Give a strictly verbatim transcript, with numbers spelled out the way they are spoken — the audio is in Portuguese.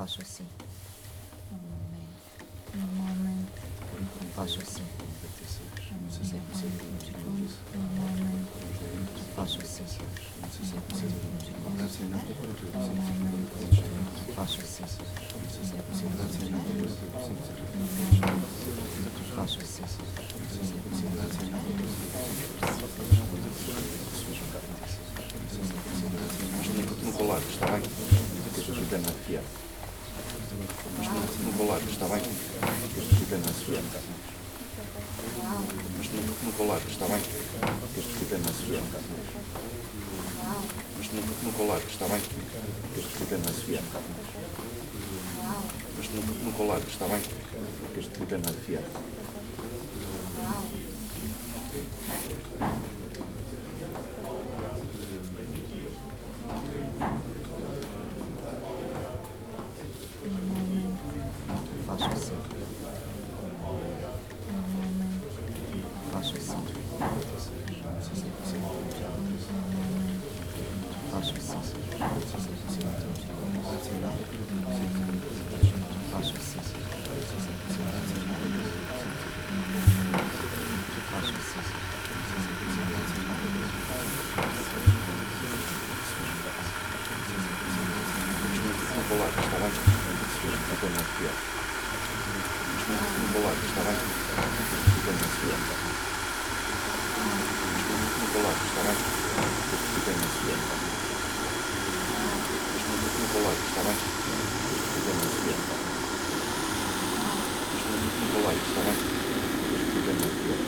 faço assim. Normalmente faço assim. Normalmente faço assim. Faço assim. Faço assim. No colar, está bem? Que isto fica na fiel. Mas no, no colar, está bem? Que isto fica na fiel. Mas no, no colar, está bem? Que isto fica na fiel. Mas no, no colar, está bem? Que isto fica na fiel. Mas no, no colar, está bem? Que isto fica na fiel. Faço assim. Normalmente faço assim. Faço assim. Faço assim. Faço assim. No colar, está bem? Que isto fica na fiel. Mas no, no colar, está bem? Que isto fica na fiel. No colar, está bem? Que isto fica na fiel. Mas no, no colar, está bem? Que isto fica na fiel. Mas no, no colar, está bem? Que isto fica na fiel.